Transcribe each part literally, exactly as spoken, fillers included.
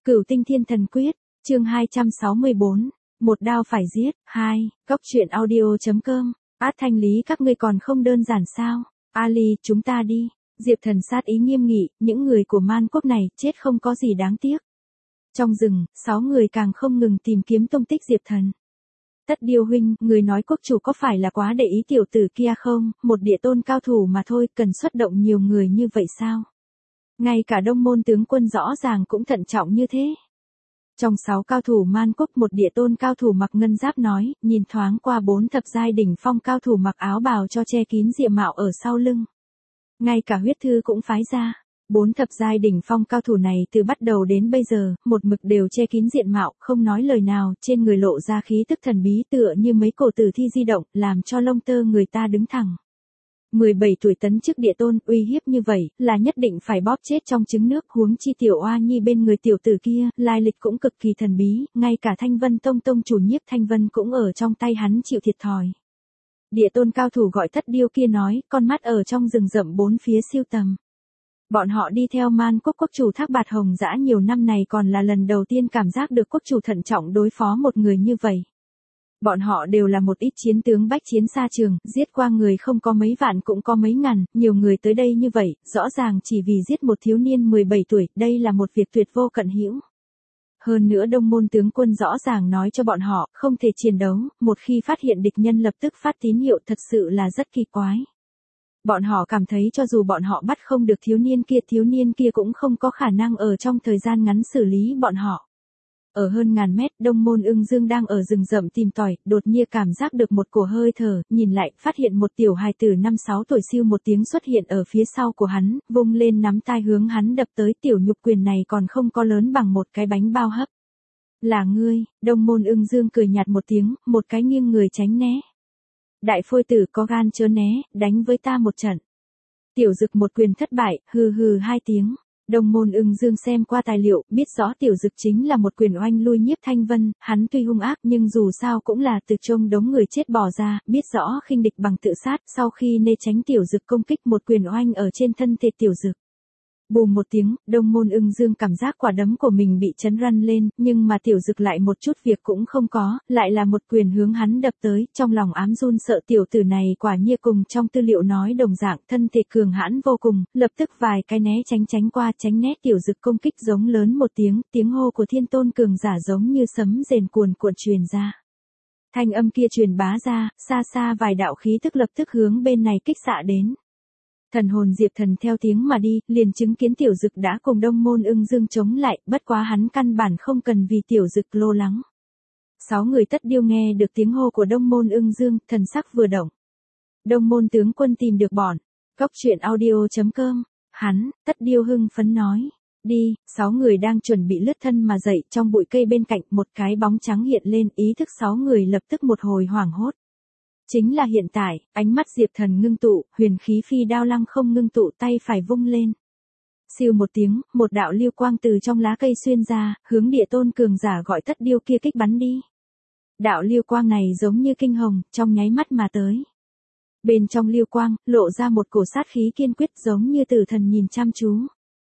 Cửu Tinh Thiên Thần Quyết, chương hai trăm sáu mươi bốn, một đao phải giết, hai, cốc truyện audio.com, át thanh lý các ngươi còn không đơn giản sao, Ali, chúng ta đi, Diệp Thần sát ý nghiêm nghị, những người của man quốc này chết không có gì đáng tiếc. Trong rừng, sáu người càng không ngừng tìm kiếm tung tích Diệp Thần. Tất Điêu huynh, người nói quốc chủ có phải là quá để ý tiểu tử kia không, một địa tôn cao thủ mà thôi, cần xuất động nhiều người như vậy sao? Ngay cả Đông Môn tướng quân rõ ràng cũng thận trọng như thế. Trong sáu cao thủ man quốc, một địa tôn cao thủ mặc ngân giáp nói, nhìn thoáng qua bốn thập giai đỉnh phong cao thủ mặc áo bào cho che kín diện mạo ở sau lưng. Ngay cả huyết thư cũng phái ra. Bốn thập giai đỉnh phong cao thủ này từ bắt đầu đến bây giờ, một mực đều che kín diện mạo, không nói lời nào, trên người lộ ra khí tức thần bí tựa như mấy cổ tử thi di động, làm cho lông tơ người ta đứng thẳng. mười bảy tuổi tấn chức địa tôn, uy hiếp như vậy, là nhất định phải bóp chết trong trứng nước, huống chi tiểu oa nhi bên người tiểu tử kia, lai lịch cũng cực kỳ thần bí, ngay cả Thanh Vân Tông tông chủ Nhiếp Thanh Vân cũng ở trong tay hắn chịu thiệt thòi. Địa tôn cao thủ gọi Thất Điêu kia nói, con mắt ở trong rừng rậm bốn phía siêu tầm. Bọn họ đi theo man quốc quốc chủ Thác Bạt Hồng dã nhiều năm này còn là lần đầu tiên cảm giác được quốc chủ thận trọng đối phó một người như vậy. Bọn họ đều là một ít chiến tướng bách chiến xa trường, giết qua người không có mấy vạn cũng có mấy ngàn, nhiều người tới đây như vậy, rõ ràng chỉ vì giết một thiếu niên mười bảy tuổi, đây là một việc tuyệt vô cận hữu. Hơn nữa Đông Môn tướng quân rõ ràng nói cho bọn họ, không thể chiến đấu, một khi phát hiện địch nhân lập tức phát tín hiệu, thật sự là rất kỳ quái. Bọn họ cảm thấy cho dù bọn họ bắt không được thiếu niên kia, thiếu niên kia cũng không có khả năng ở trong thời gian ngắn xử lý bọn họ. Ở hơn ngàn mét, Đông Môn Ưng Dương đang ở rừng rậm tìm tòi, đột nhiên cảm giác được một cổ hơi thở, nhìn lại, phát hiện một tiểu hài tử năm sáu tuổi siêu một tiếng xuất hiện ở phía sau của hắn, vung lên nắm tay hướng hắn đập tới, tiểu nhục quyền này còn không có lớn bằng một cái bánh bao hấp. Là ngươi, Đông Môn Ưng Dương cười nhạt một tiếng, một cái nghiêng người tránh né. Đại phôi tử có gan chớ né, đánh với ta một trận. Tiểu Dực một quyền thất bại, hừ hừ hai tiếng. Đông Môn Ưng Dương xem qua tài liệu, biết rõ Tiểu Dực chính là một quyền oanh lui Nhiếp Thanh Vân, hắn tuy hung ác nhưng dù sao cũng là từ trong đống người chết bò ra, biết rõ khinh địch bằng tự sát, sau khi né tránh Tiểu Dực công kích một quyền oanh ở trên thân thể Tiểu Dực. Bùm một tiếng, Đông Môn Ưng Dương cảm giác quả đấm của mình bị chấn răn lên, nhưng mà Tiểu Dực lại một chút việc cũng không có, lại là một quyền hướng hắn đập tới, trong lòng ám run sợ tiểu tử này quả nhiên cùng trong tư liệu nói đồng dạng, thân thể cường hãn vô cùng, lập tức vài cái né tránh tránh qua tránh né Tiểu Dực công kích giống lớn một tiếng, tiếng hô của thiên tôn cường giả giống như sấm rền cuồn cuộn truyền ra. Thanh âm kia truyền bá ra, xa xa vài đạo khí tức lập tức hướng bên này kích xạ đến. Thần hồn Diệp Thần theo tiếng mà đi, liền chứng kiến Tiểu Dực đã cùng Đông Môn Ưng Dương chống lại, bất quá hắn căn bản không cần vì Tiểu Dực lo lắng. Sáu người Tất Điêu nghe được tiếng hô của Đông Môn Ưng Dương, thần sắc vừa động. Đông Môn tướng quân tìm được bọn. Cốc truyện audio.com, hắn, Tất Điêu hưng phấn nói. Đi, sáu người đang chuẩn bị lướt thân mà dậy, trong bụi cây bên cạnh, một cái bóng trắng hiện lên, ý thức sáu người lập tức một hồi hoảng hốt. Chính là hiện tại, ánh mắt Diệp Thần ngưng tụ, huyền khí phi đao lăng không ngưng tụ, tay phải vung lên. Siêu một tiếng, một đạo lưu quang từ trong lá cây xuyên ra, hướng địa tôn cường giả gọi Tất Điêu kia kích bắn đi. Đạo lưu quang này giống như kinh hồng, trong nháy mắt mà tới. Bên trong lưu quang, lộ ra một cổ sát khí kiên quyết giống như tử thần nhìn chăm chú.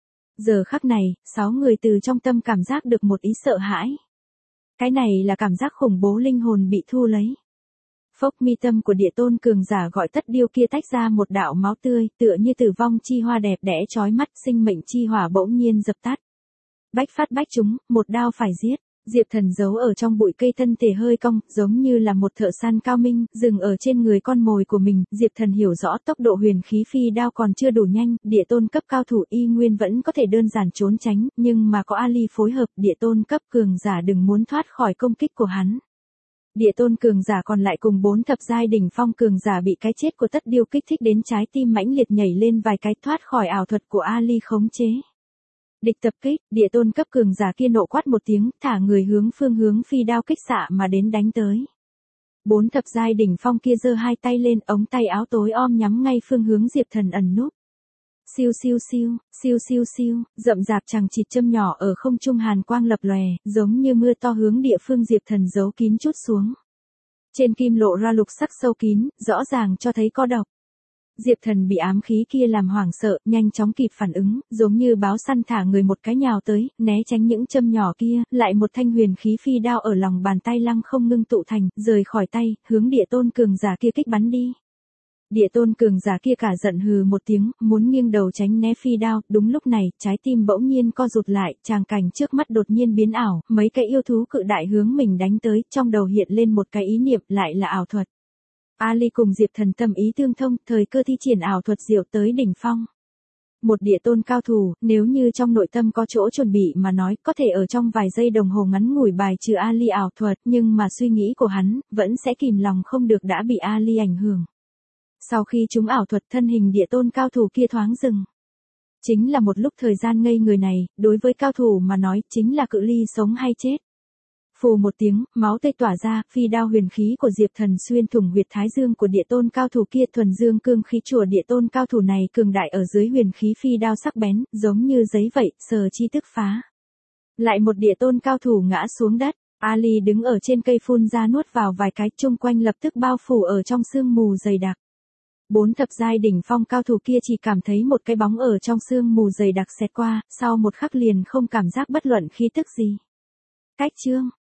Giờ khắc này, sáu người từ trong tâm cảm giác được một ý sợ hãi. Cái này là cảm giác khủng bố linh hồn bị thu lấy. Phốc, mi tâm của địa tôn cường giả gọi Tất Điêu kia tách ra một đạo máu tươi, tựa như tử vong chi hoa đẹp đẽ chói mắt, sinh mệnh chi hỏa bỗng nhiên dập tắt. Bách phát bách trúng, một đao phải giết. Diệp Thần giấu ở trong bụi cây, thân thể hơi cong, giống như là một thợ săn cao minh, dừng ở trên người con mồi của mình. Diệp Thần hiểu rõ tốc độ huyền khí phi đao còn chưa đủ nhanh, địa tôn cấp cao thủ y nguyên vẫn có thể đơn giản trốn tránh, nhưng mà có Ali phối hợp, địa tôn cấp cường giả đừng muốn thoát khỏi công kích của hắn. Địa tôn cường giả còn lại cùng bốn thập giai đỉnh phong cường giả bị cái chết của Tất Điêu kích thích đến trái tim mãnh liệt nhảy lên vài cái, thoát khỏi ảo thuật của Ali khống chế. Địch tập kích, địa tôn cấp cường giả kia nộ quát một tiếng, thả người hướng phương hướng phi đao kích xạ mà đến đánh tới. Bốn thập giai đỉnh phong kia giơ hai tay lên, ống tay áo tối om nhắm ngay phương hướng Diệp Thần ẩn núp. Siêu siêu siêu, siêu siêu siêu, rậm rạp chằng chịt châm nhỏ ở không trung hàn quang lập lòe, giống như mưa to hướng địa phương Diệp Thần giấu kín chút xuống. Trên kim lộ ra lục sắc sâu kín, rõ ràng cho thấy có độc. Diệp Thần bị ám khí kia làm hoảng sợ, nhanh chóng kịp phản ứng, giống như báo săn thả người một cái nhào tới, né tránh những châm nhỏ kia, lại một thanh huyền khí phi đao ở lòng bàn tay lăng không ngưng tụ thành, rời khỏi tay, hướng Địa Tôn cường giả kia kích bắn đi. Địa Tôn cường giả kia cả giận hừ một tiếng, muốn nghiêng đầu tránh né phi đao, đúng lúc này, trái tim bỗng nhiên co rụt lại, tràng cảnh trước mắt đột nhiên biến ảo, mấy cái yêu thú cự đại hướng mình đánh tới, trong đầu hiện lên một cái ý niệm, lại là ảo thuật. Ali cùng Diệp Thần tâm ý tương thông, thời cơ thi triển ảo thuật diệu tới đỉnh phong. Một Địa Tôn cao thủ, nếu như trong nội tâm có chỗ chuẩn bị mà nói, có thể ở trong vài giây đồng hồ ngắn ngủi bài trừ Ali ảo thuật, nhưng mà suy nghĩ của hắn, vẫn sẽ kìm lòng không được đã bị Ali ảnh hưởng. Sau khi chúng ảo thuật, thân hình Địa Tôn cao thủ kia thoáng dừng. Chính là một lúc thời gian ngây người này, đối với cao thủ mà nói, chính là cự ly sống hay chết. Phù một tiếng, máu tươi tỏa ra, phi đao huyền khí của Diệp Thần xuyên thủng huyệt thái dương của Địa Tôn cao thủ kia, thuần dương cương khí chùa Địa Tôn cao thủ này cường đại ở dưới huyền khí phi đao sắc bén, giống như giấy vậy, sờ chi tức phá. Lại một Địa Tôn cao thủ ngã xuống đất, Ali đứng ở trên cây phun ra nuốt vào vài cái, chung quanh lập tức bao phủ ở trong sương mù dày đặc. Bốn thập giai đỉnh phong cao thủ kia chỉ cảm thấy một cái bóng ở trong sương mù dày đặc xẹt qua, sau một khắc liền không cảm giác bất luận khí tức gì. Cách chương